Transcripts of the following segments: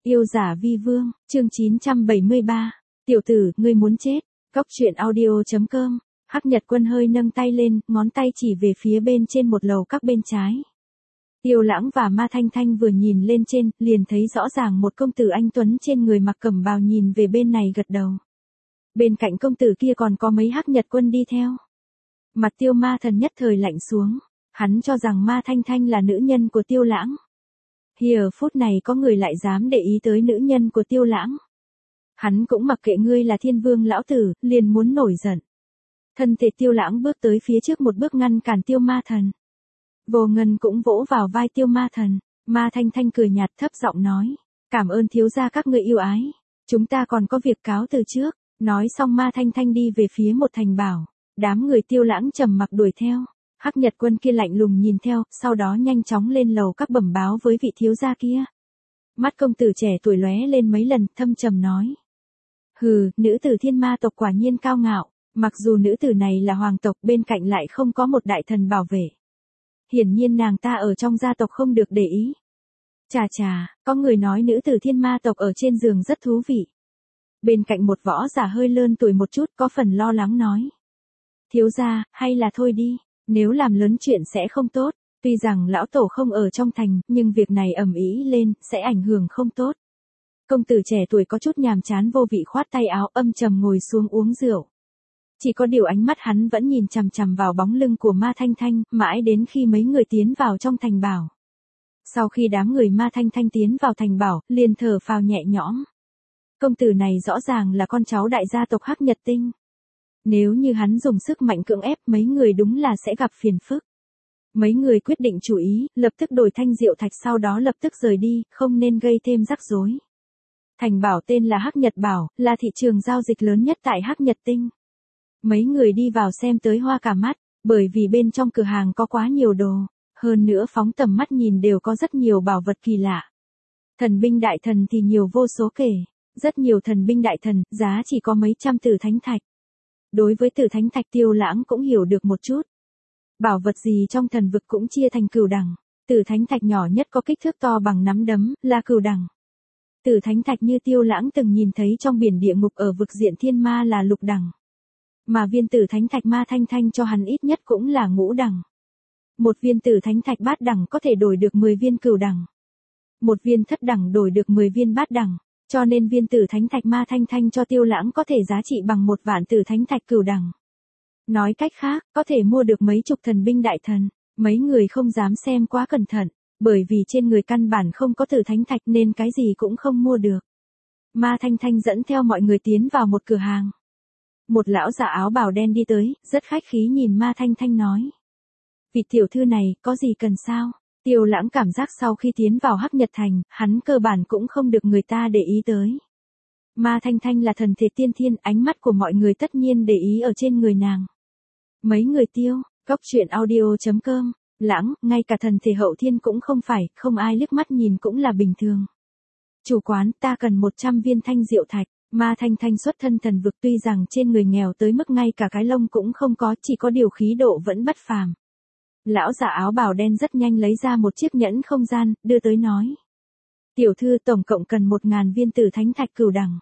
Yêu giả vi vương, chương 973. Tiểu tử, ngươi muốn chết. Cốc truyện audio.com. Hắc Nhật Quân hơi nâng tay lên, ngón tay chỉ về phía bên trên một lầu các bên trái. Tiêu Lãng và Ma Thanh Thanh vừa nhìn lên trên, liền thấy rõ ràng một công tử anh tuấn trên người mặc cẩm bào nhìn về bên này gật đầu. Bên cạnh công tử kia còn có mấy Hắc Nhật Quân đi theo. Mặt Tiêu Ma Thần nhất thời lạnh xuống, hắn cho rằng Ma Thanh Thanh là nữ nhân của Tiêu Lãng. Giờ phút này có người lại dám để ý tới nữ nhân của Tiêu Lãng. Hắn cũng mặc kệ ngươi là Thiên Vương lão tử, liền muốn nổi giận. Thân thể Tiêu Lãng bước tới phía trước một bước ngăn cản Tiêu Ma Thần. Vô Ngân cũng vỗ vào vai Tiêu Ma Thần. Ma Thanh Thanh cười nhạt thấp giọng nói, cảm ơn thiếu gia các ngươi yêu ái, chúng ta còn có việc cáo từ trước. Nói xong Ma Thanh Thanh đi về phía một thành bảo. Đám người Tiêu Lãng trầm mặc đuổi theo. Hắc Nhật Quân kia lạnh lùng nhìn theo, sau đó nhanh chóng lên lầu các bẩm báo với vị thiếu gia kia. Mắt công tử trẻ tuổi lóe lên mấy lần, thâm trầm nói. Hừ, nữ tử Thiên Ma tộc quả nhiên cao ngạo, mặc dù nữ tử này là hoàng tộc, bên cạnh lại không có một đại thần bảo vệ. Hiển nhiên nàng ta ở trong gia tộc không được để ý. Chà, có người nói nữ tử Thiên Ma tộc ở trên giường rất thú vị. Bên cạnh một võ giả hơi lớn tuổi một chút có phần lo lắng nói. Thiếu gia, hay là thôi đi. Nếu làm lớn chuyện sẽ không tốt, tuy rằng lão tổ không ở trong thành, nhưng việc này ầm ĩ lên, sẽ ảnh hưởng không tốt. Công tử trẻ tuổi có chút nhàm chán vô vị khoát tay áo âm trầm ngồi xuống uống rượu. Chỉ có điều ánh mắt hắn vẫn nhìn chằm chằm vào bóng lưng của Ma Thanh Thanh, mãi đến khi mấy người tiến vào trong thành bảo. Sau khi đám người Ma Thanh Thanh tiến vào thành bảo, liền thở phào nhẹ nhõm. Công tử này rõ ràng là con cháu đại gia tộc Hắc Nhật Tinh. Nếu như hắn dùng sức mạnh cưỡng ép mấy người đúng là sẽ gặp phiền phức. Mấy người quyết định chủ ý, lập tức đổi thanh diệu thạch sau đó lập tức rời đi, không nên gây thêm rắc rối. Thành bảo tên là Hắc Nhật Bảo, là thị trường giao dịch lớn nhất tại Hắc Nhật Tinh. Mấy người đi vào xem tới hoa cả mắt, bởi vì bên trong cửa hàng có quá nhiều đồ, hơn nữa phóng tầm mắt nhìn đều có rất nhiều bảo vật kỳ lạ. Thần binh đại thần thì nhiều vô số kể, rất nhiều thần binh đại thần, giá chỉ có mấy trăm tử thánh thạch. Đối với tử thánh thạch Tiêu Lãng cũng hiểu được một chút. Bảo vật gì trong thần vực cũng chia thành cửu đẳng. Tử thánh thạch nhỏ nhất có kích thước to bằng nắm đấm, là cửu đẳng. Tử thánh thạch như Tiêu Lãng từng nhìn thấy trong biển địa ngục ở vực diện thiên ma là lục đẳng. Mà viên tử thánh thạch Ma Thanh Thanh cho hắn ít nhất cũng là ngũ đẳng. Một viên tử thánh thạch bát đẳng có thể đổi được 10 viên cửu đẳng. Một viên thất đẳng đổi được 10 viên bát đẳng. Cho nên viên tử thánh thạch Ma Thanh Thanh cho Tiêu Lãng có thể giá trị bằng 1 vạn tử thánh thạch cửu đẳng. Nói cách khác, có thể mua được mấy chục thần binh đại thần. Mấy người không dám xem quá cẩn thận, bởi vì trên người căn bản không có tử thánh thạch nên cái gì cũng không mua được. Ma Thanh Thanh dẫn theo mọi người tiến vào một cửa hàng. Một lão giả áo bào đen đi tới, rất khách khí nhìn Ma Thanh Thanh nói. Vị tiểu thư này, có gì cần sao? Tiêu Lãng cảm giác sau khi tiến vào Hắc Nhật Thành, hắn cơ bản cũng không được người ta để ý tới. Ma Thanh Thanh là thần thể tiên thiên, ánh mắt của mọi người tất nhiên để ý ở trên người nàng. Mấy người Tiêu, Cốc truyện audio.com, Lãng, ngay cả thần thể hậu thiên cũng không phải, không ai liếc mắt nhìn cũng là bình thường. Chủ quán, ta cần 100 viên thanh diệu thạch. Ma Thanh Thanh xuất thân thần vực tuy rằng trên người nghèo tới mức ngay cả cái lông cũng không có, chỉ có điều khí độ vẫn bất phàm. Lão giả áo bào đen rất nhanh lấy ra một chiếc nhẫn không gian, đưa tới nói. Tiểu thư tổng cộng cần 1000 viên tử thánh thạch cửu đẳng.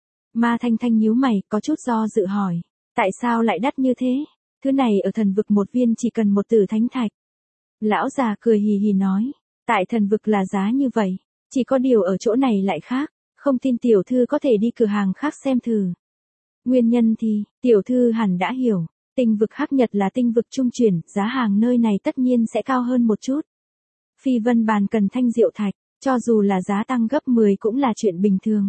Ma Thanh Thanh nhíu mày, có chút do dự hỏi. Tại sao lại đắt như thế? Thứ này ở thần vực một viên chỉ cần 1 tử thánh thạch. Lão già cười hì hì nói. Tại thần vực là giá như vậy. Chỉ có điều ở chỗ này lại khác. Không tin tiểu thư có thể đi cửa hàng khác xem thử. Nguyên nhân thì, tiểu thư hẳn đã hiểu. Tinh vực Hắc Nhật là tinh vực trung chuyển, giá hàng nơi này tất nhiên sẽ cao hơn một chút. Phi Vân Bàn cần thanh diệu thạch, cho dù là giá tăng gấp 10 cũng là chuyện bình thường.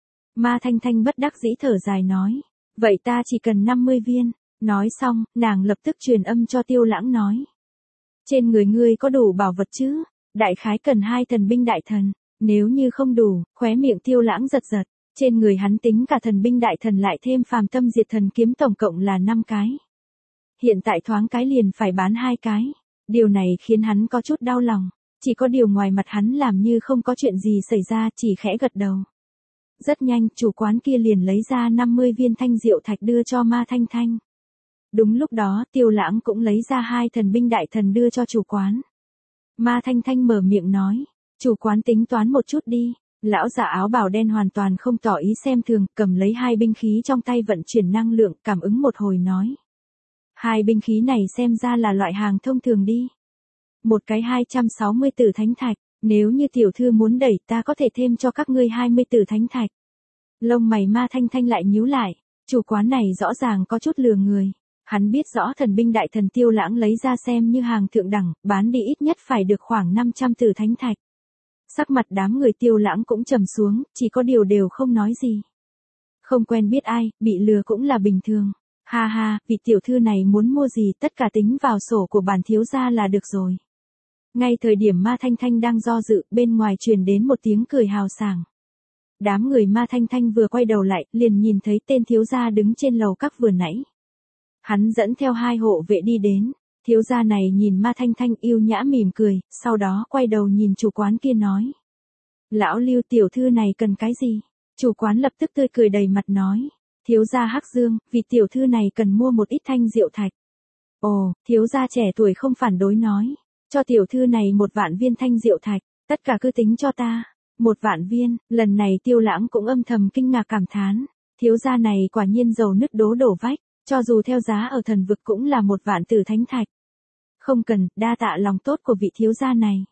Ma Thanh Thanh bất đắc dĩ thở dài nói, vậy ta chỉ cần 50 viên. Nói xong, nàng lập tức truyền âm cho Tiêu Lãng nói. Trên người ngươi có đủ bảo vật chứ? Đại khái cần 2 thần binh đại thần. Nếu như không đủ, khóe miệng Tiêu Lãng giật giật. Trên người hắn tính cả thần binh đại thần lại thêm phàm tâm diệt thần kiếm tổng cộng là 5 cái. Hiện tại thoáng cái liền phải bán 2 cái. Điều này khiến hắn có chút đau lòng. Chỉ có điều ngoài mặt hắn làm như không có chuyện gì xảy ra, chỉ khẽ gật đầu. Rất nhanh, chủ quán kia liền lấy ra 50 viên thanh diệu thạch đưa cho Ma Thanh Thanh. Đúng lúc đó, Tiêu Lãng cũng lấy ra 2 thần binh đại thần đưa cho chủ quán. Ma Thanh Thanh mở miệng nói. Chủ quán tính toán một chút đi. Lão già áo bào đen hoàn toàn không tỏ ý xem thường, cầm lấy hai binh khí trong tay vận chuyển năng lượng, cảm ứng một hồi nói. Hai binh khí này xem ra là loại hàng thông thường đi. Một cái 260 tử thánh thạch, nếu như tiểu thư muốn đẩy ta có thể thêm cho các ngươi 20 tử thánh thạch. Lông mày Ma Thanh Thanh lại nhíu lại, chủ quán này rõ ràng có chút lừa người. Hắn biết rõ thần binh đại thần Tiêu Lãng lấy ra xem như hàng thượng đẳng, bán đi ít nhất phải được khoảng 500 tử thánh thạch. Sắc mặt đám người Tiêu Lãng cũng trầm xuống, chỉ có điều đều không nói gì. Không quen biết ai, bị lừa cũng là bình thường. Ha ha, vị tiểu thư này muốn mua gì tất cả tính vào sổ của bản thiếu gia là được rồi. Ngay thời điểm Ma Thanh Thanh đang do dự, bên ngoài truyền đến một tiếng cười hào sảng. Đám người Ma Thanh Thanh vừa quay đầu lại, liền nhìn thấy tên thiếu gia đứng trên lầu các vừa nãy. Hắn dẫn theo hai hộ vệ đi đến, thiếu gia này nhìn Ma Thanh Thanh yêu nhã mỉm cười, sau đó quay đầu nhìn chủ quán kia nói. Lão Lưu tiểu thư này cần cái gì? Chủ quán lập tức tươi cười đầy mặt nói. Thiếu gia Hắc Dương, vì tiểu thư này cần mua một ít thanh diệu thạch. Ồ, thiếu gia trẻ tuổi không phản đối nói. Cho tiểu thư này 1 vạn viên thanh diệu thạch, tất cả cứ tính cho ta. 1 vạn viên, lần này Tiêu Lãng cũng âm thầm kinh ngạc cảm thán. Thiếu gia này quả nhiên giàu nứt đổ vách, cho dù theo giá ở thần vực cũng là 1 vạn tử thánh thạch. Không cần, đa tạ lòng tốt của vị thiếu gia này.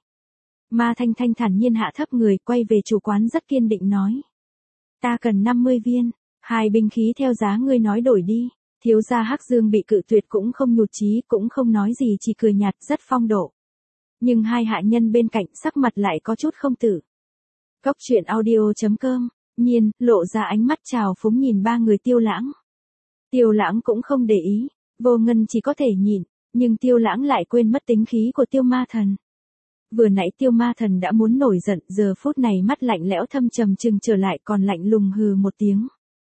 Ma Thanh Thanh thản nhiên hạ thấp người, quay về chủ quán rất kiên định nói. Ta cần 50 viên, hai binh khí theo giá ngươi nói đổi đi. Thiếu gia Hắc Dương bị cự tuyệt cũng không nhụt chí, cũng không nói gì, chỉ cười nhạt rất phong độ. Nhưng hai hạ nhân bên cạnh sắc mặt lại có chút không tử. Cốc truyện audio.com, Nhiên, lộ ra ánh mắt trào phúng nhìn ba người Tiêu Lãng. Tiêu Lãng cũng không để ý, Vô Ngân chỉ có thể nhịn, nhưng Tiêu Lãng lại quên mất tính khí của Tiêu Ma Thần. Vừa nãy Tiêu Ma Thần đã muốn nổi giận, giờ phút này mắt lạnh lẽo thâm trầm trừng trở lại còn lạnh lùng hừ một tiếng.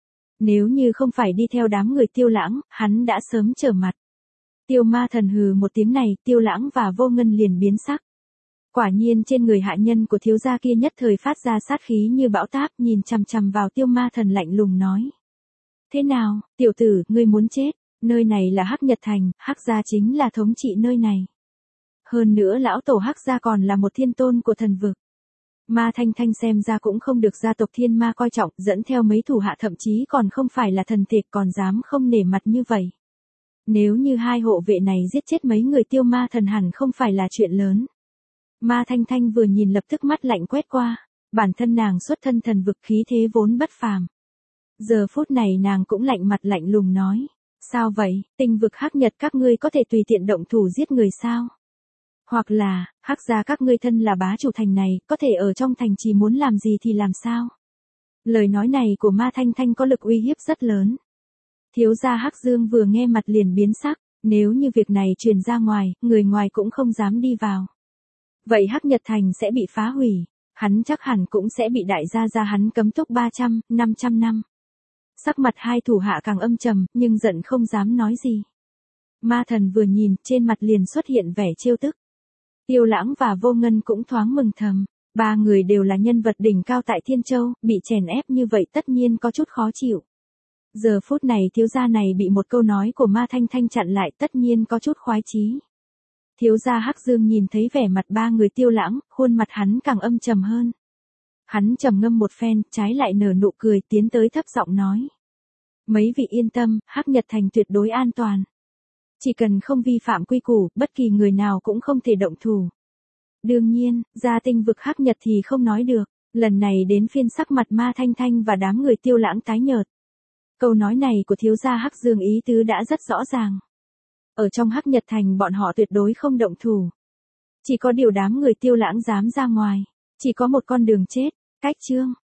Nếu như không phải đi theo đám người Tiêu Lãng, hắn đã sớm trở mặt. Tiêu Ma Thần hừ một tiếng này, Tiêu Lãng và Vô Ngân liền biến sắc. Quả nhiên trên người hạ nhân của thiếu gia kia nhất thời phát ra sát khí như bão táp, nhìn chằm chằm vào Tiêu Ma Thần lạnh lùng nói. Thế nào, tiểu tử, ngươi muốn chết, nơi này là Hắc Nhật Thành, Hắc gia chính là thống trị nơi này. Hơn nữa lão tổ Hắc gia còn là một thiên tôn của thần vực. Ma Thanh Thanh xem ra cũng không được gia tộc Thiên Ma coi trọng, dẫn theo mấy thủ hạ thậm chí còn không phải là thần thiệt còn dám không nể mặt như vậy. Nếu như hai hộ vệ này giết chết mấy người Tiêu Ma Thần hẳn không phải là chuyện lớn. Ma Thanh Thanh vừa nhìn lập tức mắt lạnh quét qua, bản thân nàng xuất thân thần vực khí thế vốn bất phàm. Giờ phút này nàng cũng lạnh mặt lạnh lùng nói, sao vậy, tinh vực Hắc Nhật các ngươi có thể tùy tiện động thủ giết người sao? Hoặc là, Hắc gia các ngươi thân là bá chủ thành này, có thể ở trong thành chỉ muốn làm gì thì làm sao? Lời nói này của Ma Thanh Thanh có lực uy hiếp rất lớn. Thiếu gia Hắc Dương vừa nghe mặt liền biến sắc, nếu như việc này truyền ra ngoài, người ngoài cũng không dám đi vào. Vậy Hắc Nhật Thành sẽ bị phá hủy, hắn chắc hẳn cũng sẽ bị đại gia hắn cấm túc 300, 500 năm. Sắc mặt hai thủ hạ càng âm trầm, nhưng giận không dám nói gì. Ma Thần vừa nhìn, trên mặt liền xuất hiện vẻ trêu tức. Tiêu Lãng và Vô Ngân cũng thoáng mừng thầm, ba người đều là nhân vật đỉnh cao tại Thiên Châu, bị chèn ép như vậy tất nhiên có chút khó chịu. Giờ phút này thiếu gia này bị một câu nói của Ma Thanh Thanh chặn lại tất nhiên có chút khoái chí. Thiếu gia Hắc Dương nhìn thấy vẻ mặt ba người Tiêu Lãng, khuôn mặt hắn càng âm trầm hơn. Hắn trầm ngâm một phen, trái lại nở nụ cười tiến tới thấp giọng nói. Mấy vị yên tâm, Hắc Nhật Thành tuyệt đối an toàn. Chỉ cần không vi phạm quy củ, bất kỳ người nào cũng không thể động thủ. Đương nhiên, ra tinh vực Hắc Nhật thì không nói được, lần này đến phiên sắc mặt Ma Thanh Thanh và đám người Tiêu Lãng tái nhợt. Câu nói này của thiếu gia Hắc Dương ý tứ đã rất rõ ràng. Ở trong Hắc Nhật Thành bọn họ tuyệt đối không động thủ. Chỉ có điều đám người Tiêu Lãng dám ra ngoài, chỉ có một con đường chết, cách chương.